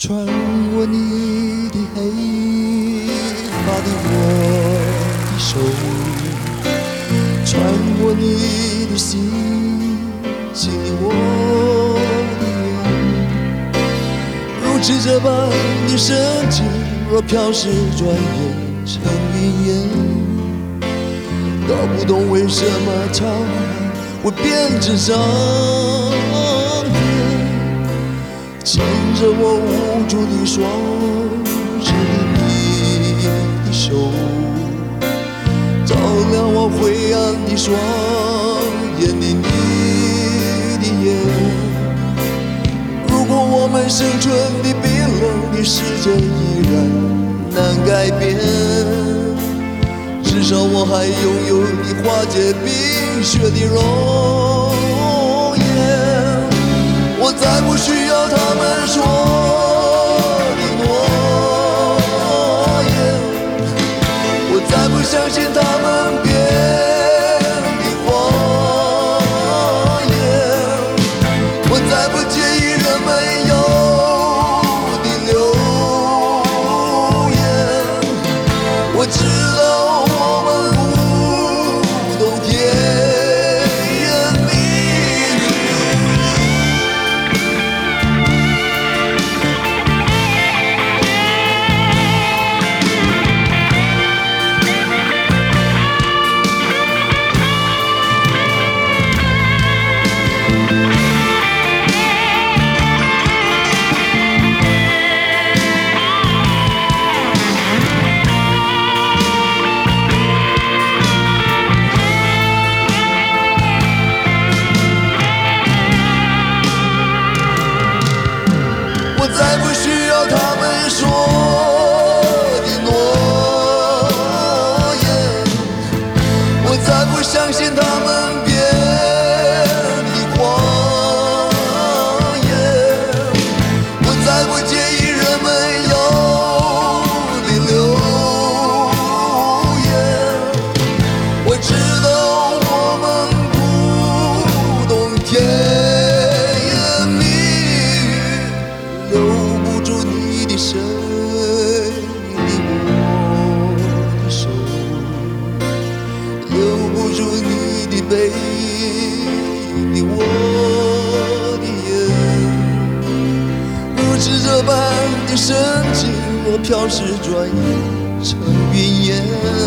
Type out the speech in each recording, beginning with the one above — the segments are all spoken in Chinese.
穿过你的黑发的我的手，穿过你的心，亲我的眼，如此这般的深情，若飘逝转眼成云烟，搞不懂为什么长海会变成桑田，牵着我无助的双手，你的手照亮我灰暗的双眼里你的眼。如果我们生存的冰冷的世界依然难改变，至少我还拥有你化解冰雪的容颜。我再不需要他们说的诺言，我再不相信他们编的谎言，我再不介意人们有的流言。我知道我们不懂甜言蜜语，我再不需要他们说的诺言，我再不相信他们编的谎言，我再不介意人们有的流言。我知道我们不懂甜言蜜语，留不住你的身影的我的手，留不住你的背影的我的眼。如此这般的深情，若飘逝转眼成云烟，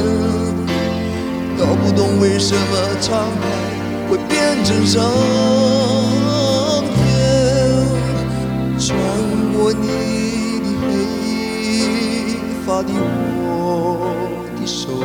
搞不懂为什么长海会变成桑田，穿过你的黑发的我的手，